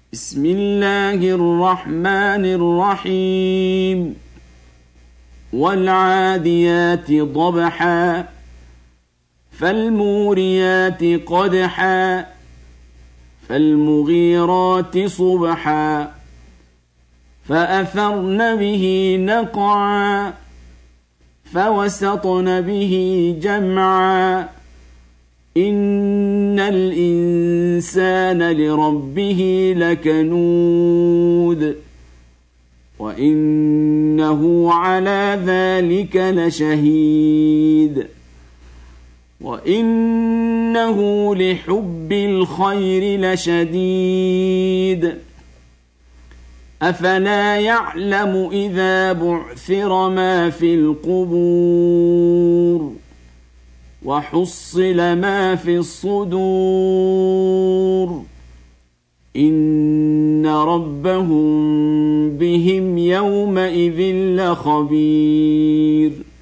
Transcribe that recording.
بسم الله الرحمن الرحيم والعاديات ضبحا فالموريات قدحا فالمغيرات صبحا فأثرن به نقعا فوسطن به جمعا إن الإنسان لربه لكنود وإنه على ذلك لشهيد وإنه لحب الخير لشديد أفلا يعلم إذا بعثر ما في القبور وحصل ما في الصدور إن ربهم بهم يومئذ لخبير